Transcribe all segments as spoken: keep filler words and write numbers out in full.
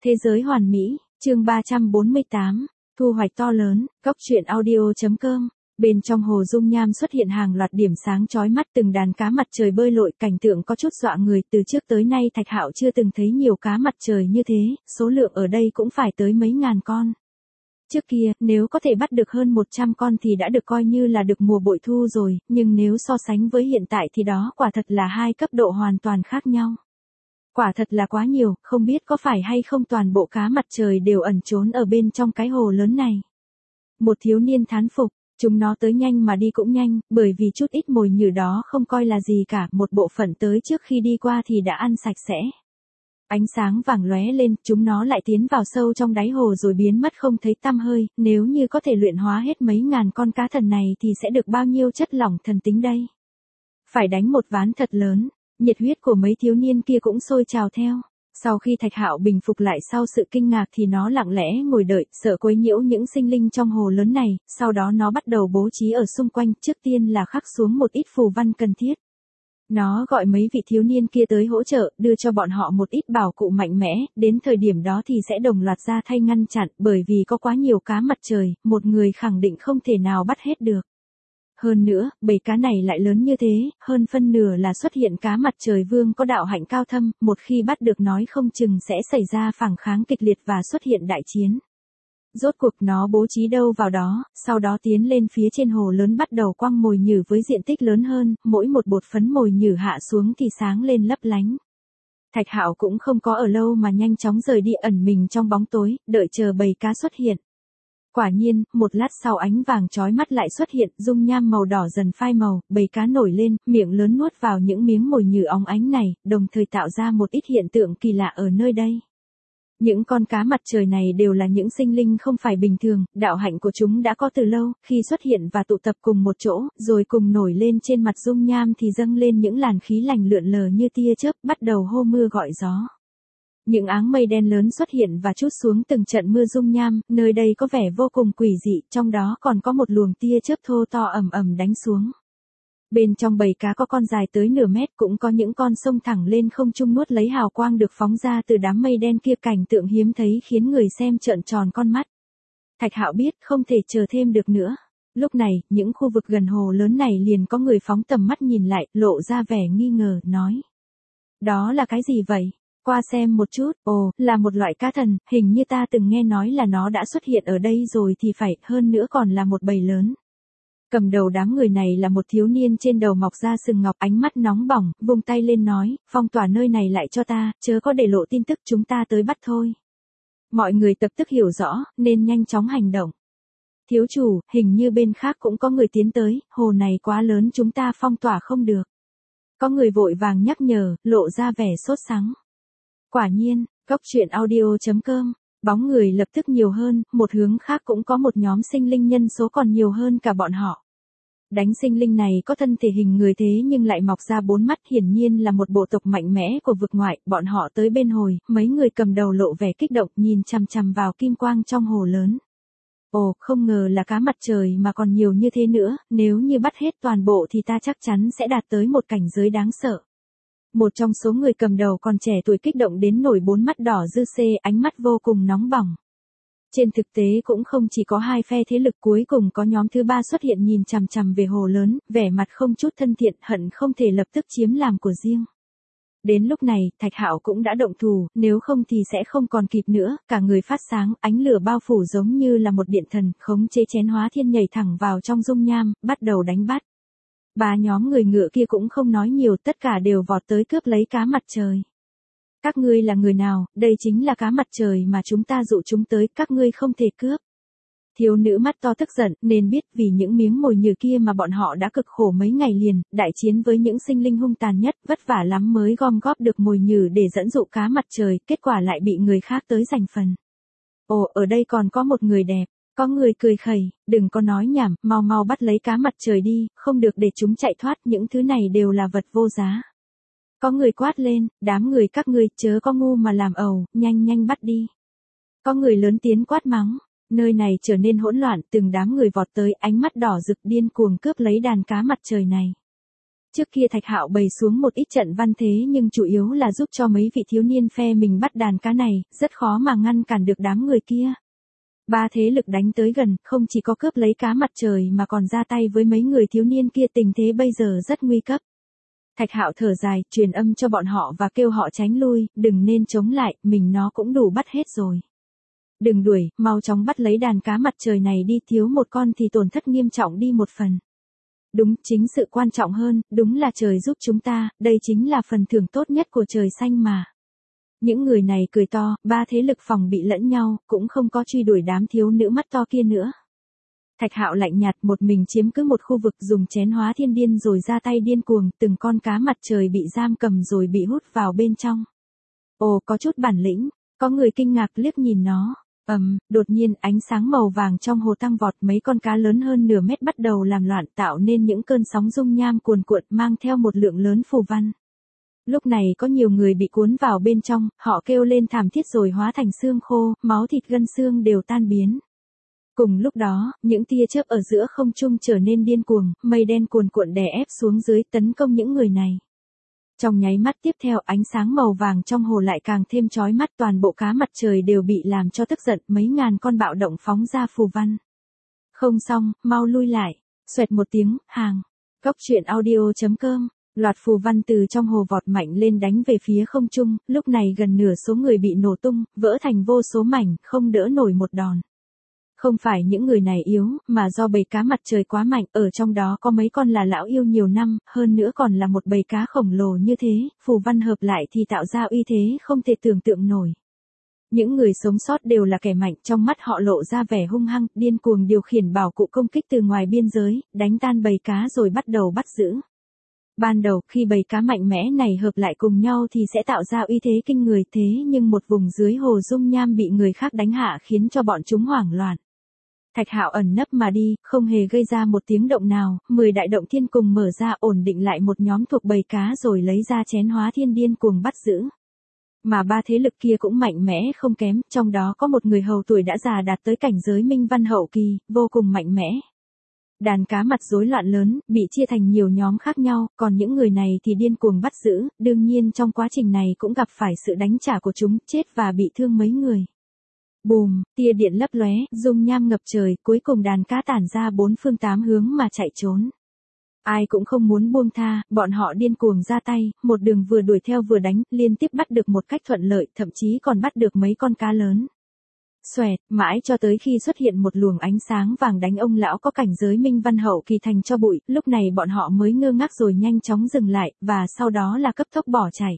Thế giới hoàn mỹ, chương ba trăm bốn mươi tám, thu hoạch to lớn, góc truyện audio.com. Bên trong hồ dung nham xuất hiện hàng loạt điểm sáng chói mắt, từng đàn cá mặt trời bơi lội, cảnh tượng có chút dọa người, từ trước tới nay Thạch Hạo chưa từng thấy nhiều cá mặt trời như thế, số lượng ở đây cũng phải tới mấy ngàn con. Trước kia, nếu có thể bắt được hơn một trăm con thì đã được coi như là được mùa bội thu rồi, nhưng nếu so sánh với hiện tại thì đó quả thật là hai cấp độ hoàn toàn khác nhau. Quả thật là quá nhiều, không biết có phải hay không toàn bộ cá mặt trời đều ẩn trốn ở bên trong cái hồ lớn này. Một thiếu niên thán phục, chúng nó tới nhanh mà đi cũng nhanh, bởi vì chút ít mồi nhử đó không coi là gì cả, một bộ phận tới trước khi đi qua thì đã ăn sạch sẽ. Ánh sáng vàng lóe lên, chúng nó lại tiến vào sâu trong đáy hồ rồi biến mất không thấy tăm hơi, nếu như có thể luyện hóa hết mấy ngàn con cá thần này thì sẽ được bao nhiêu chất lỏng thần tính đây. Phải đánh một ván thật lớn. Nhiệt huyết của mấy thiếu niên kia cũng sôi trào theo. Sau khi Thạch Hạo bình phục lại sau sự kinh ngạc thì nó lặng lẽ ngồi đợi, sợ quấy nhiễu những sinh linh trong hồ lớn này, sau đó nó bắt đầu bố trí ở xung quanh, trước tiên là khắc xuống một ít phù văn cần thiết. Nó gọi mấy vị thiếu niên kia tới hỗ trợ, đưa cho bọn họ một ít bảo cụ mạnh mẽ, đến thời điểm đó thì sẽ đồng loạt ra thay ngăn chặn, bởi vì có quá nhiều cá mặt trời, một người khẳng định không thể nào bắt hết được. Hơn nữa, bầy cá này lại lớn như thế, hơn phân nửa là xuất hiện cá mặt trời vương có đạo hạnh cao thâm, một khi bắt được nói không chừng sẽ xảy ra phản kháng kịch liệt và xuất hiện đại chiến. Rốt cuộc nó bố trí đâu vào đó, sau đó tiến lên phía trên hồ lớn bắt đầu quăng mồi nhử với diện tích lớn hơn, mỗi một bột phấn mồi nhử hạ xuống thì sáng lên lấp lánh. Thạch Hạo cũng không có ở lâu mà nhanh chóng rời đi, ẩn mình trong bóng tối, đợi chờ bầy cá xuất hiện. Quả nhiên, một lát sau ánh vàng chói mắt lại xuất hiện, dung nham màu đỏ dần phai màu, bầy cá nổi lên, miệng lớn nuốt vào những miếng mồi nhử óng ánh này, đồng thời tạo ra một ít hiện tượng kỳ lạ ở nơi đây. Những con cá mặt trời này đều là những sinh linh không phải bình thường, đạo hạnh của chúng đã có từ lâu, khi xuất hiện và tụ tập cùng một chỗ, rồi cùng nổi lên trên mặt dung nham thì dâng lên những làn khí lành lượn lờ như tia chớp, bắt đầu hô mưa gọi gió. Những áng mây đen lớn xuất hiện và trút xuống từng trận mưa dung nham, nơi đây có vẻ vô cùng quỷ dị, trong đó còn có một luồng tia chớp thô to ầm ầm đánh xuống. Bên trong bầy cá có con dài tới nửa mét, cũng có những con sông thẳng lên không trung nuốt lấy hào quang được phóng ra từ đám mây đen kia, cảnh tượng hiếm thấy khiến người xem trợn tròn con mắt. Thạch Hạo biết không thể chờ thêm được nữa. Lúc này, những khu vực gần hồ lớn này liền có người phóng tầm mắt nhìn lại, lộ ra vẻ nghi ngờ, nói. Đó là cái gì vậy? Qua xem một chút, ồ, là một loại cá thần, hình như ta từng nghe nói là nó đã xuất hiện ở đây rồi thì phải, hơn nữa còn là một bầy lớn. Cầm đầu đám người này là một thiếu niên trên đầu mọc ra sừng ngọc, ánh mắt nóng bỏng, vung tay lên nói, phong tỏa nơi này lại cho ta, chớ có để lộ tin tức, chúng ta tới bắt thôi. Mọi người tập tức hiểu rõ, nên nhanh chóng hành động. Thiếu chủ, hình như bên khác cũng có người tiến tới, hồ này quá lớn chúng ta phong tỏa không được. Có người vội vàng nhắc nhở, lộ ra vẻ sốt sắng. Quả nhiên, góc truyện audio.com, bóng người lập tức nhiều hơn, một hướng khác cũng có một nhóm sinh linh nhân số còn nhiều hơn cả bọn họ. Đánh sinh linh này có thân thể hình người thế nhưng lại mọc ra bốn mắt, hiển nhiên là một bộ tộc mạnh mẽ của vực ngoại, bọn họ tới bên hồi, mấy người cầm đầu lộ vẻ kích động nhìn chằm chằm vào kim quang trong hồ lớn. Ồ, không ngờ là cá mặt trời mà còn nhiều như thế nữa, nếu như bắt hết toàn bộ thì ta chắc chắn sẽ đạt tới một cảnh giới đáng sợ. Một trong số người cầm đầu còn trẻ tuổi kích động đến nổi bốn mắt đỏ dư xê, ánh mắt vô cùng nóng bỏng. Trên thực tế cũng không chỉ có hai phe thế lực, cuối cùng có nhóm thứ ba xuất hiện nhìn chằm chằm về hồ lớn, vẻ mặt không chút thân thiện, hận không thể lập tức chiếm làm của riêng. Đến lúc này, Thạch Hạo cũng đã động thủ, nếu không thì sẽ không còn kịp nữa, cả người phát sáng, ánh lửa bao phủ giống như là một điện thần, khống chế chén hóa thiên nhảy thẳng vào trong dung nham, bắt đầu đánh bắt. Ba nhóm người ngựa kia cũng không nói nhiều, tất cả đều vọt tới cướp lấy cá mặt trời. Các ngươi là người nào, đây chính là cá mặt trời mà chúng ta dụ chúng tới, các ngươi không thể cướp. Thiếu nữ mắt to tức giận, nên biết vì những miếng mồi nhử kia mà bọn họ đã cực khổ mấy ngày liền, đại chiến với những sinh linh hung tàn nhất, vất vả lắm mới gom góp được mồi nhử để dẫn dụ cá mặt trời, kết quả lại bị người khác tới giành phần. Ồ, ở đây còn có một người đẹp. Có người cười khẩy, đừng có nói nhảm, mau mau bắt lấy cá mặt trời đi, không được để chúng chạy thoát, những thứ này đều là vật vô giá. Có người quát lên, đám người các ngươi chớ có ngu mà làm ẩu, nhanh nhanh bắt đi. Có người lớn tiếng quát mắng, nơi này trở nên hỗn loạn, từng đám người vọt tới, ánh mắt đỏ rực điên cuồng cướp lấy đàn cá mặt trời này. Trước kia Thạch Hạo bày xuống một ít trận văn thế nhưng chủ yếu là giúp cho mấy vị thiếu niên phe mình bắt đàn cá này, rất khó mà ngăn cản được đám người kia. Ba thế lực đánh tới gần, không chỉ có cướp lấy cá mặt trời mà còn ra tay với mấy người thiếu niên kia, tình thế bây giờ rất nguy cấp. Thạch Hạo thở dài, truyền âm cho bọn họ và kêu họ tránh lui, đừng nên chống lại, mình nó cũng đủ bắt hết rồi. Đừng đuổi, mau chóng bắt lấy đàn cá mặt trời này đi, thiếu một con thì tổn thất nghiêm trọng đi một phần. Đúng, chính sự quan trọng hơn, đúng là trời giúp chúng ta, đây chính là phần thưởng tốt nhất của trời xanh mà. Những người này cười to, ba thế lực phòng bị lẫn nhau, cũng không có truy đuổi đám thiếu nữ mắt to kia nữa. Thạch Hạo lạnh nhạt, một mình chiếm cứ một khu vực, dùng chén hóa thiên điên rồi ra tay điên cuồng, từng con cá mặt trời bị giam cầm rồi bị hút vào bên trong. Ồ, có chút bản lĩnh, có người kinh ngạc liếc nhìn nó. Ầm, um, đột nhiên ánh sáng màu vàng trong hồ tăng vọt, mấy con cá lớn hơn nửa mét bắt đầu làm loạn, tạo nên những cơn sóng dung nham cuồn cuộn mang theo một lượng lớn phù văn. Lúc này có nhiều người bị cuốn vào bên trong, họ kêu lên thảm thiết rồi hóa thành xương khô, máu thịt gân xương đều tan biến. Cùng lúc đó, những tia chớp ở giữa không trung trở nên điên cuồng, mây đen cuồn cuộn đè ép xuống dưới tấn công những người này. Trong nháy mắt tiếp theo, ánh sáng màu vàng trong hồ lại càng thêm chói mắt, toàn bộ cá mặt trời đều bị làm cho tức giận, mấy ngàn con bạo động phóng ra phù văn. Không xong, mau lui lại. Xoẹt một tiếng, hàng. Góc truyện audio chấm com. Loạt phù văn từ trong hồ vọt mạnh lên đánh về phía không trung, lúc này gần nửa số người bị nổ tung, vỡ thành vô số mảnh, không đỡ nổi một đòn. Không phải những người này yếu, mà do bầy cá mặt trời quá mạnh, ở trong đó có mấy con là lão yêu nhiều năm, hơn nữa còn là một bầy cá khổng lồ như thế, phù văn hợp lại thì tạo ra uy thế không thể tưởng tượng nổi. Những người sống sót đều là kẻ mạnh, trong mắt họ lộ ra vẻ hung hăng, điên cuồng điều khiển bảo cụ công kích từ ngoài biên giới, đánh tan bầy cá rồi bắt đầu bắt giữ. Ban đầu, khi bầy cá mạnh mẽ này hợp lại cùng nhau thì sẽ tạo ra uy thế kinh người, thế nhưng một vùng dưới hồ dung nham bị người khác đánh hạ khiến cho bọn chúng hoảng loạn. Thạch Hạo ẩn nấp mà đi, không hề gây ra một tiếng động nào, mười đại động thiên cùng mở ra ổn định lại một nhóm thuộc bầy cá rồi lấy ra chén hóa thiên điên cuồng bắt giữ. Mà ba thế lực kia cũng mạnh mẽ không kém, trong đó có một người hầu tuổi đã già đạt tới cảnh giới minh văn hậu kỳ, vô cùng mạnh mẽ. Đàn cá mặt rối loạn lớn, bị chia thành nhiều nhóm khác nhau, còn những người này thì điên cuồng bắt giữ, đương nhiên trong quá trình này cũng gặp phải sự đánh trả của chúng, chết và bị thương mấy người. Bùm, tia điện lấp lóe, dung nham ngập trời, cuối cùng đàn cá tản ra bốn phương tám hướng mà chạy trốn. Ai cũng không muốn buông tha, bọn họ điên cuồng ra tay, một đường vừa đuổi theo vừa đánh, liên tiếp bắt được một cách thuận lợi, thậm chí còn bắt được mấy con cá lớn. Xoẹt, mãi cho tới khi xuất hiện một luồng ánh sáng vàng đánh ông lão có cảnh giới minh văn hậu kỳ thành cho bụi, lúc này bọn họ mới ngơ ngác rồi nhanh chóng dừng lại, và sau đó là cấp tốc bỏ chạy.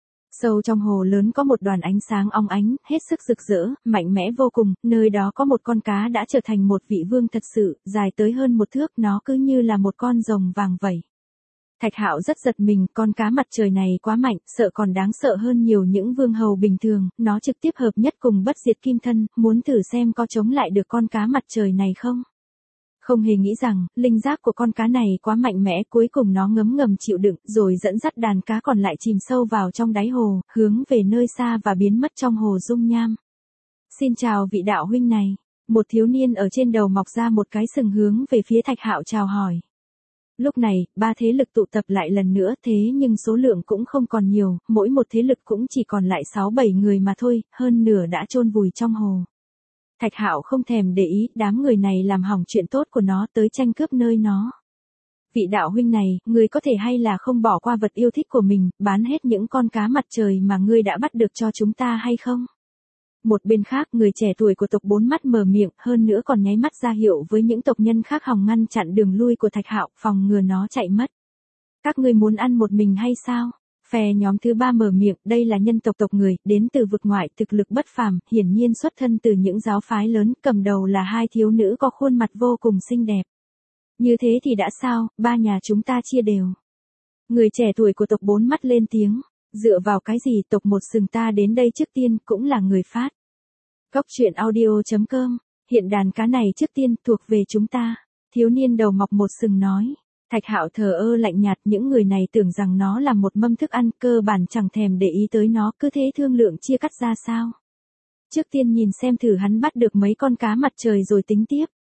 Sâu trong hồ lớn có một đoàn ánh sáng óng ánh, hết sức rực rỡ, mạnh mẽ vô cùng, nơi đó có một con cá đã trở thành một vị vương thật sự, dài tới hơn một thước, nó cứ như là một con rồng vàng vậy. Thạch Hạo rất giật mình, con cá mặt trời này quá mạnh, sợ còn đáng sợ hơn nhiều những vương hầu bình thường, nó trực tiếp hợp nhất cùng bất diệt kim thân, muốn thử xem có chống lại được con cá mặt trời này không. Không hề nghĩ rằng, linh giác của con cá này quá mạnh mẽ, cuối cùng nó ngấm ngầm chịu đựng, rồi dẫn dắt đàn cá còn lại chìm sâu vào trong đáy hồ, hướng về nơi xa và biến mất trong hồ dung nham. Xin chào vị đạo huynh này, một thiếu niên ở trên đầu mọc ra một cái sừng hướng về phía Thạch Hạo chào hỏi. Lúc này, ba thế lực tụ tập lại lần nữa, thế nhưng số lượng cũng không còn nhiều, mỗi một thế lực cũng chỉ còn lại sáu bảy người mà thôi, hơn nửa đã chôn vùi trong hồ. Thạch Hạo không thèm để ý, đám người này làm hỏng chuyện tốt của nó, tới tranh cướp nơi nó. Vị đạo huynh này, ngươi có thể hay là không bỏ qua vật yêu thích của mình, bán hết những con cá mặt trời mà ngươi đã bắt được cho chúng ta hay không? Một bên khác, người trẻ tuổi của tộc bốn mắt mở miệng, hơn nữa còn nháy mắt ra hiệu với những tộc nhân khác hòng ngăn chặn đường lui của Thạch Hạo, phòng ngừa nó chạy mất. Các ngươi muốn ăn một mình hay sao? Phe nhóm thứ ba mở miệng, đây là nhân tộc tộc người, đến từ vực ngoại, thực lực bất phàm, hiển nhiên xuất thân từ những giáo phái lớn, cầm đầu là hai thiếu nữ có khuôn mặt vô cùng xinh đẹp. Như thế thì đã sao, ba nhà chúng ta chia đều. Người trẻ tuổi của tộc bốn mắt lên tiếng, dựa vào cái gì tộc một sừng ta đến đây trước tiên, cũng là người phát. Góc truyện audio chấm com, hiện đàn cá này trước tiên thuộc về chúng ta, thiếu niên đầu mọc một sừng nói. Thạch Hạo thờ ơ lạnh nhạt, những người này tưởng rằng nó là một mâm thức ăn, cơ bản chẳng thèm để ý tới nó, cứ thế thương lượng chia cắt ra sao. Trước tiên nhìn xem thử hắn bắt được mấy con cá mặt trời rồi tính tiếp.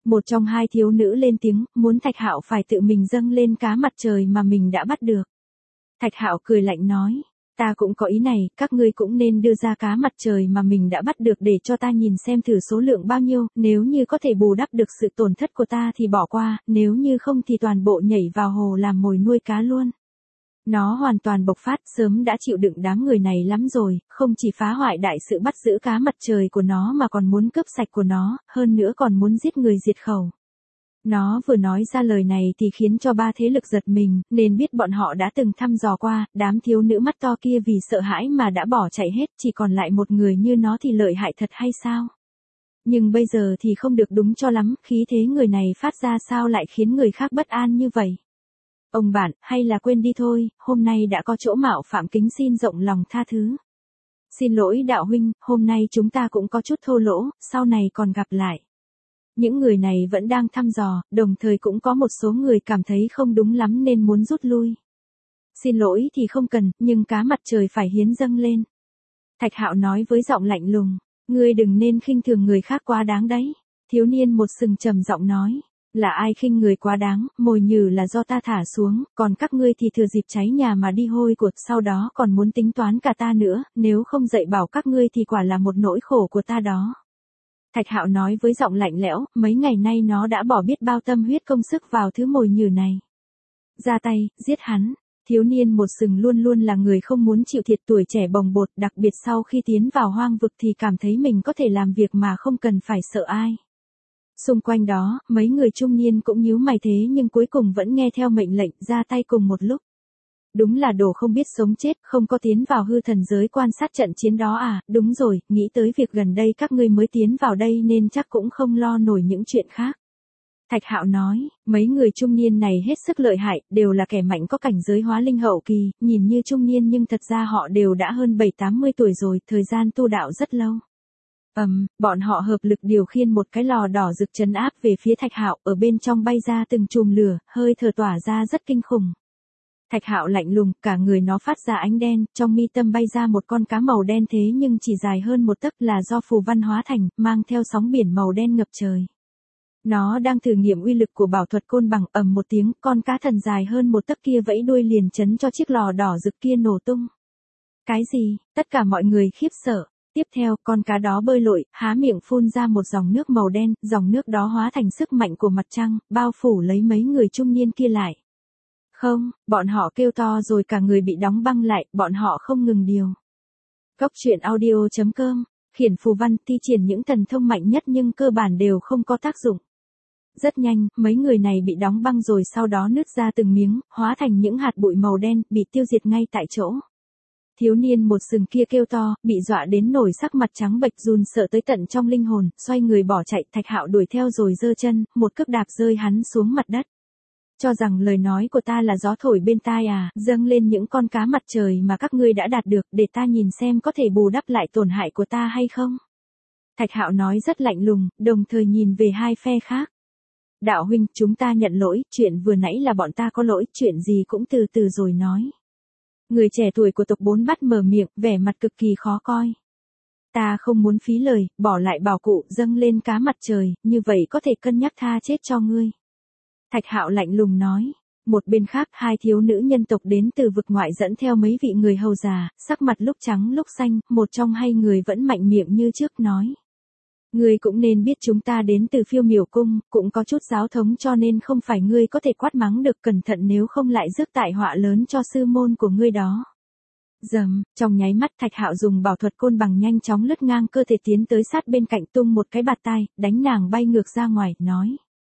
Một trong hai thiếu nữ lên tiếng, muốn Thạch Hạo phải tự mình dâng lên cá mặt trời mà mình đã bắt được. Thạch Hạo cười lạnh nói, ta cũng có ý này, các ngươi cũng nên đưa ra cá mặt trời mà mình đã bắt được để cho ta nhìn xem thử số lượng bao nhiêu, nếu như có thể bù đắp được sự tổn thất của ta thì bỏ qua, nếu như không thì toàn bộ nhảy vào hồ làm mồi nuôi cá luôn. Nó hoàn toàn bộc phát, sớm đã chịu đựng đám người này lắm rồi, không chỉ phá hoại đại sự bắt giữ cá mặt trời của nó mà còn muốn cướp sạch của nó, hơn nữa còn muốn giết người diệt khẩu. Nó vừa nói ra lời này thì khiến cho ba thế lực giật mình, nên biết bọn họ đã từng thăm dò qua, đám thiếu nữ mắt to kia vì sợ hãi mà đã bỏ chạy hết, chỉ còn lại một người như nó thì lợi hại thật hay sao? Nhưng bây giờ thì không được đúng cho lắm, khí thế người này phát ra sao lại khiến người khác bất an như vậy? Ông bạn, hay là quên đi thôi, hôm nay đã có chỗ mạo phạm kính xin rộng lòng tha thứ. Xin lỗi đạo huynh, hôm nay chúng ta cũng có chút thô lỗ, sau này còn gặp lại. Những người này vẫn đang thăm dò, đồng thời cũng có một số người cảm thấy không đúng lắm nên muốn rút lui. Xin lỗi thì không cần, nhưng cá mặt trời phải hiến dâng lên. Thạch Hạo nói với giọng lạnh lùng, ngươi đừng nên khinh thường người khác quá đáng đấy. Thiếu niên một sừng trầm giọng nói, là ai khinh người quá đáng, mồi nhử là do ta thả xuống, còn các ngươi thì thừa dịp cháy nhà mà đi hôi của, sau đó còn muốn tính toán cả ta nữa, nếu không dạy bảo các ngươi thì quả là một nỗi khổ của ta đó. Thạch Hạo nói với giọng lạnh lẽo, mấy ngày nay nó đã bỏ biết bao tâm huyết công sức vào thứ mồi nhử này. Ra tay, giết hắn. Thiếu niên một sừng luôn luôn là người không muốn chịu thiệt, tuổi trẻ bồng bột, đặc biệt sau khi tiến vào hoang vực thì cảm thấy mình có thể làm việc mà không cần phải sợ ai. Xung quanh đó, mấy người trung niên cũng nhíu mày thế nhưng cuối cùng vẫn nghe theo mệnh lệnh ra tay cùng một lúc. Đúng là đồ không biết sống chết, không có tiến vào hư thần giới quan sát trận chiến đó à, đúng rồi, nghĩ tới việc gần đây các ngươi mới tiến vào đây nên chắc cũng không lo nổi những chuyện khác. Thạch Hạo nói, mấy người trung niên này hết sức lợi hại, đều là kẻ mạnh có cảnh giới hóa linh hậu kỳ, nhìn như trung niên nhưng thật ra họ đều đã hơn bảy tám mươi tuổi rồi, thời gian tu đạo rất lâu. Ầm, um, bọn họ hợp lực điều khiển một cái lò đỏ rực trấn áp về phía Thạch Hạo, ở bên trong bay ra từng chùm lửa, hơi thở tỏa ra rất kinh khủng. Thạch Hạo lạnh lùng, cả người nó phát ra ánh đen, trong mi tâm bay ra một con cá màu đen thế nhưng chỉ dài hơn một tấc, là do phù văn hóa thành, mang theo sóng biển màu đen ngập trời. Nó đang thử nghiệm uy lực của bảo thuật côn bằng, ầm một tiếng, con cá thần dài hơn một tấc kia vẫy đuôi liền chấn cho chiếc lò đỏ rực kia nổ tung. Cái gì? Tất cả mọi người khiếp sợ. Tiếp theo, con cá đó bơi lội, há miệng phun ra một dòng nước màu đen, dòng nước đó hóa thành sức mạnh của mặt trăng, bao phủ lấy mấy người trung niên kia lại. Không, bọn họ kêu to rồi cả người bị đóng băng lại, bọn họ không ngừng điều. Góc truyện audio chấm com, khiển phù văn, thi triển những thần thông mạnh nhất nhưng cơ bản đều không có tác dụng. Rất nhanh, mấy người này bị đóng băng rồi sau đó nứt ra từng miếng, hóa thành những hạt bụi màu đen, bị tiêu diệt ngay tại chỗ. Thiếu niên một sừng kia kêu to, bị dọa đến nổi sắc mặt trắng bệch, run sợ tới tận trong linh hồn, xoay người bỏ chạy. Thạch Hạo đuổi theo rồi giơ chân, một cước đạp rơi hắn xuống mặt đất. Cho rằng lời nói của ta là gió thổi bên tai à, dâng lên những con cá mặt trời mà các ngươi đã đạt được, để ta nhìn xem có thể bù đắp lại tổn hại của ta hay không. Thạch Hạo nói rất lạnh lùng, đồng thời nhìn về hai phe khác. Đạo huynh, chúng ta nhận lỗi, chuyện vừa nãy là bọn ta có lỗi, chuyện gì cũng từ từ rồi nói. Người trẻ tuổi của tộc bốn bắt mở miệng, vẻ mặt cực kỳ khó coi. Ta không muốn phí lời, bỏ lại bảo cụ, dâng lên cá mặt trời, như vậy có thể cân nhắc tha chết cho ngươi. Thạch Hạo lạnh lùng nói. Một bên khác, hai thiếu nữ nhân tộc đến từ vực ngoại dẫn theo mấy vị người hầu già, sắc mặt lúc trắng lúc xanh, một trong hai người vẫn mạnh miệng như trước nói. Ngươi cũng nên biết chúng ta đến từ Phiêu Miểu Cung, cũng có chút giáo thống cho nên không phải ngươi có thể quát mắng được, cẩn thận nếu không lại rước tai họa lớn cho sư môn của ngươi đó. Dầm, trong nháy mắt Thạch Hạo dùng bảo thuật côn bằng nhanh chóng lướt ngang cơ thể tiến tới sát bên cạnh, tung một cái bạt tai, đánh nàng bay ngược ra ngoài, nói.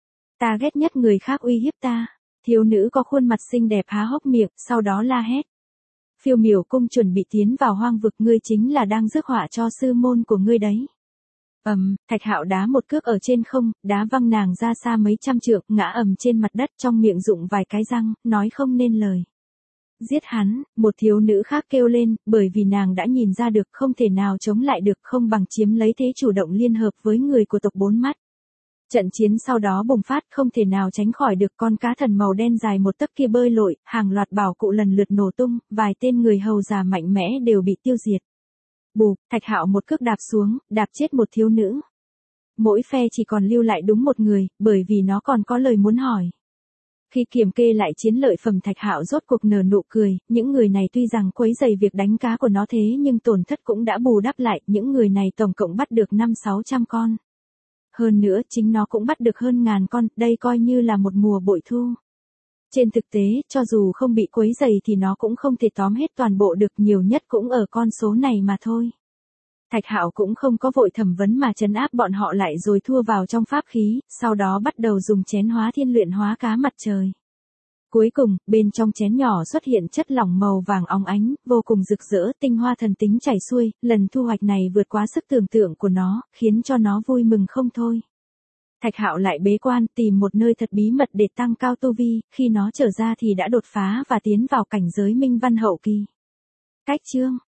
Ta ghét nhất người khác uy hiếp ta. Thiếu nữ có khuôn mặt xinh đẹp há hốc miệng, sau đó la hét. Phiêu Miểu Cung chuẩn bị tiến vào hoang vực, ngươi chính là đang rước họa cho sư môn của ngươi đấy. Ầm, um, Thạch Hạo đá một cước ở trên không, đá văng nàng ra xa mấy trăm trượng, ngã ầm trên mặt đất, trong miệng rụng vài cái răng, nói không nên lời. Giết hắn, một thiếu nữ khác kêu lên, bởi vì nàng đã nhìn ra được không thể nào chống lại được, không bằng chiếm lấy thế chủ động liên hợp với người của tộc bốn mắt. Trận chiến sau đó bùng phát, không thể nào tránh khỏi được, con cá thần màu đen dài một tấc kia bơi lội, hàng loạt bảo cụ lần lượt nổ tung, vài tên người hầu già mạnh mẽ đều bị tiêu diệt. Bù, Thạch Hạo một cước đạp xuống, đạp chết một thiếu nữ. mỗi phe chỉ còn lưu lại đúng một người, bởi vì nó còn có lời muốn hỏi. Khi kiểm kê lại chiến lợi phẩm Thạch Hạo rốt cuộc nở nụ cười, những người này tuy rằng quấy rầy việc đánh cá của nó thế nhưng tổn thất cũng đã bù đắp lại, những người này tổng cộng bắt được năm sáu trăm con. Hơn nữa chính nó cũng bắt được hơn ngàn con, đây coi như là một mùa bội thu. Trên thực tế, cho dù không bị quấy rầy thì nó cũng không thể tóm hết toàn bộ được, nhiều nhất cũng ở con số này mà thôi. Thạch Hạo cũng không có vội thẩm vấn mà trấn áp bọn họ lại rồi thua vào trong pháp khí, sau đó bắt đầu dùng chén hóa thiên luyện hóa cá mặt trời. Cuối cùng, bên trong chén nhỏ xuất hiện chất lỏng màu vàng óng ánh, vô cùng rực rỡ, tinh hoa thần tính chảy xuôi, lần thu hoạch này vượt quá sức tưởng tượng của nó, khiến cho nó vui mừng không thôi. Thạch Hạo lại bế quan tìm một nơi thật bí mật để tăng cao tu vi, khi nó trở ra thì đã đột phá và tiến vào cảnh giới minh văn hậu kỳ. Cách chương